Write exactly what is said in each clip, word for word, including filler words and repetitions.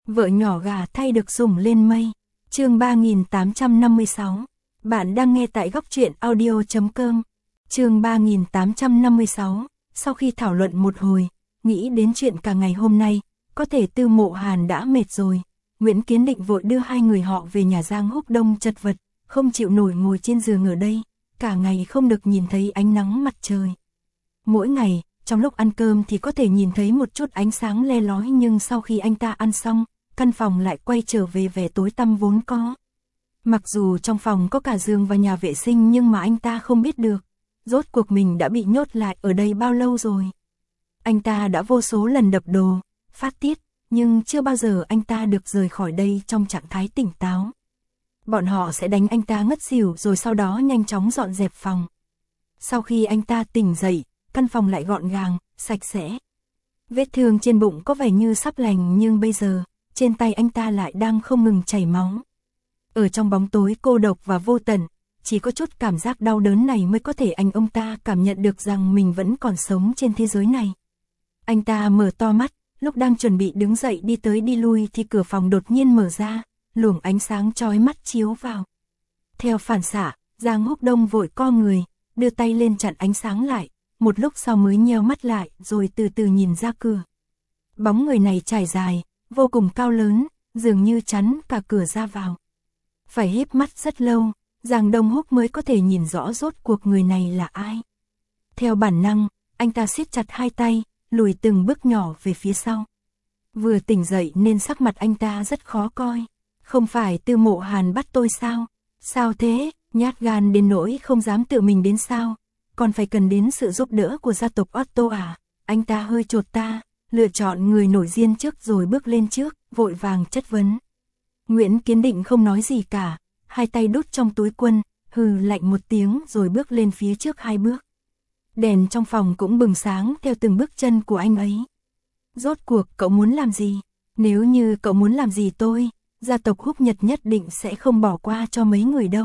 Vợ nhỏ gà thay được sủng lên mây. Chương ba nghìn tám trăm năm mươi sáu. Bạn đang nghe tại góc truyện audio chấm com. Chương ba nghìn tám trăm năm mươi sáu. Sau khi thảo luận một hồi, nghĩ đến chuyện cả ngày hôm nay, có thể Tư Mộ Hàn đã mệt rồi. Nguyễn Kiến Định vội đưa hai người họ về nhà Giang Húc Đông chật vật, không chịu nổi ngồi trên giường ở đây, cả ngày không được nhìn thấy ánh nắng mặt trời. Mỗi ngày, trong lúc ăn cơm thì có thể nhìn thấy một chút ánh sáng le lói, nhưng sau khi anh ta ăn xong, căn phòng lại quay trở về vẻ tối tăm vốn có. Mặc dù trong phòng có cả giường và nhà vệ sinh nhưng mà anh ta không biết được, rốt cuộc mình đã bị nhốt lại ở đây bao lâu rồi. Anh ta đã vô số lần đập đồ, phát tiết, nhưng chưa bao giờ anh ta được rời khỏi đây trong trạng thái tỉnh táo. Bọn họ sẽ đánh anh ta ngất xỉu rồi sau đó nhanh chóng dọn dẹp phòng. Sau khi anh ta tỉnh dậy, căn phòng lại gọn gàng, sạch sẽ. Vết thương trên bụng có vẻ như sắp lành nhưng bây giờ, trên tay anh ta lại đang không ngừng chảy máu. Ở trong bóng tối cô độc và vô tận, chỉ có chút cảm giác đau đớn này mới có thể anh ông ta cảm nhận được rằng mình vẫn còn sống trên thế giới này. Anh ta mở to mắt, lúc đang chuẩn bị đứng dậy đi tới đi lui thì cửa phòng đột nhiên mở ra, luồng ánh sáng chói mắt chiếu vào. Theo phản xạ, Giang Húc Đông vội co người, đưa tay lên chặn ánh sáng lại, một lúc sau mới nheo mắt lại rồi từ từ nhìn ra cửa. Bóng người này trải dài, vô cùng cao lớn, dường như chắn cả cửa ra vào. Phải híp mắt rất lâu, Giang Đông Húc mới có thể nhìn rõ rốt cuộc người này là ai. Theo bản năng, anh ta siết chặt hai tay, lùi từng bước nhỏ về phía sau. Vừa tỉnh dậy nên sắc mặt anh ta rất khó coi. Không phải Tư Mộ Hàn bắt tôi sao? Sao thế? Nhát gan đến nỗi không dám tự mình đến sao? Còn phải cần đến sự giúp đỡ của gia tộc Otto à? Anh ta hơi chột ta, lựa chọn người nổi diên trước rồi bước lên trước, vội vàng chất vấn. Nguyễn Kiến Định không nói gì cả, hai tay đút trong túi quần, hừ lạnh một tiếng rồi bước lên phía trước hai bước. Đèn trong phòng cũng bừng sáng theo từng bước chân của anh ấy. Rốt cuộc cậu muốn làm gì? Nếu như cậu muốn làm gì tôi, gia tộc Húc Nhật nhất định sẽ không bỏ qua cho mấy người đâu.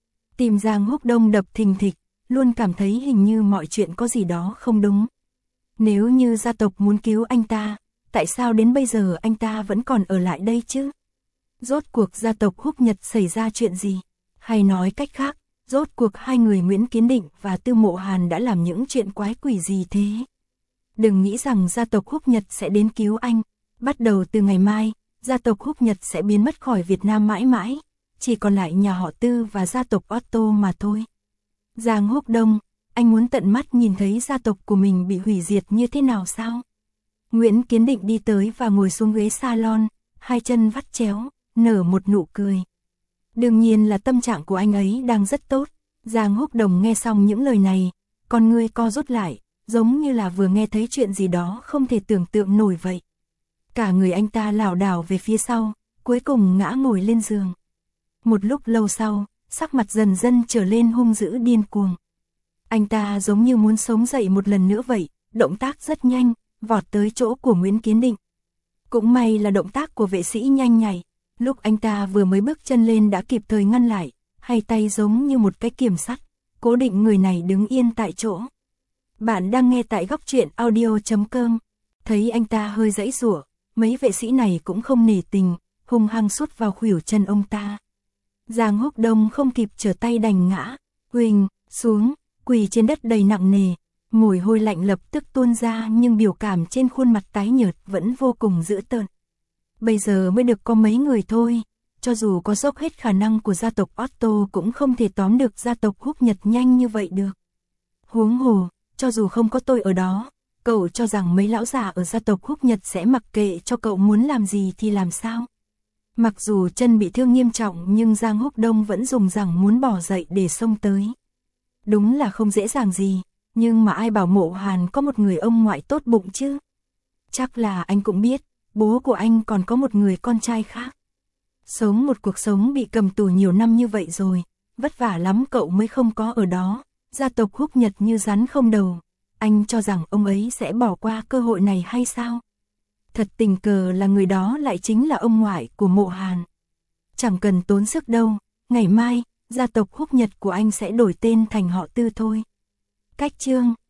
Tim Giang Húc Đông đập thình thịch, luôn cảm thấy hình như mọi chuyện có gì đó không đúng. Nếu như gia tộc muốn cứu anh ta, tại sao đến bây giờ anh ta vẫn còn ở lại đây chứ? Rốt cuộc gia tộc Húc Nhật xảy ra chuyện gì? Hay nói cách khác, rốt cuộc hai người Nguyễn Kiến Định và Tư Mộ Hàn đã làm những chuyện quái quỷ gì thế? Đừng nghĩ rằng gia tộc Húc Nhật sẽ đến cứu anh. Bắt đầu từ ngày mai, gia tộc Húc Nhật sẽ biến mất khỏi Việt Nam mãi mãi. Chỉ còn lại nhà họ Tư và gia tộc Otto mà thôi. Giang Húc Đông, anh muốn tận mắt nhìn thấy gia tộc của mình bị hủy diệt như thế nào sao? Nguyễn Kiến Định đi tới và ngồi xuống ghế salon, hai chân vắt chéo, nở một nụ cười. Đương nhiên là tâm trạng của anh ấy đang rất tốt. Giang Húc Đông nghe xong những lời này, con ngươi co rút lại, giống như là vừa nghe thấy chuyện gì đó không thể tưởng tượng nổi vậy. Cả người anh ta lảo đảo về phía sau, cuối cùng ngã ngồi lên giường. Một lúc lâu sau, sắc mặt dần dần trở lên hung dữ điên cuồng. Anh ta giống như muốn sống dậy một lần nữa vậy, động tác rất nhanh, vọt tới chỗ của Nguyễn Kiến Định. Cũng may là động tác của vệ sĩ nhanh nhạy, lúc anh ta vừa mới bước chân lên đã kịp thời ngăn lại, hai tay giống như một cái kiểm sắt, cố định người này đứng yên tại chỗ. Bạn đang nghe tại góc truyện audio chấm com. Thấy anh ta hơi giãy giụa, mấy vệ sĩ này cũng không nể tình, hung hăng sút vào khuỷu chân ông ta. Giang Húc Đông không kịp trở tay đành ngã, huỳnh xuống, quỳ trên đất đầy nặng nề, mồ hôi lạnh lập tức tuôn ra nhưng biểu cảm trên khuôn mặt tái nhợt vẫn vô cùng dữ tợn. Bây giờ mới được có mấy người thôi, cho dù có dốc hết khả năng của gia tộc Otto cũng không thể tóm được gia tộc Húc Nhật nhanh như vậy được. Huống hồ, cho dù không có tôi ở đó, cậu cho rằng mấy lão già ở gia tộc Húc Nhật sẽ mặc kệ cho cậu muốn làm gì thì làm sao? Mặc dù chân bị thương nghiêm trọng nhưng Giang Húc Đông vẫn dùng rằng muốn bỏ dậy để xông tới. Đúng là không dễ dàng gì, nhưng mà ai bảo Mộ Hàn có một người ông ngoại tốt bụng chứ? Chắc là anh cũng biết, bố của anh còn có một người con trai khác. Sống một cuộc sống bị cầm tù nhiều năm như vậy rồi, vất vả lắm cậu mới không có ở đó. Gia tộc Húc Nhật như rắn không đầu, anh cho rằng ông ấy sẽ bỏ qua cơ hội này hay sao? Thật tình cờ là người đó lại chính là ông ngoại của Mộ Hàn. Chẳng cần tốn sức đâu, ngày mai, gia tộc Húc Nhật của anh sẽ đổi tên thành họ Tư thôi. Cách chương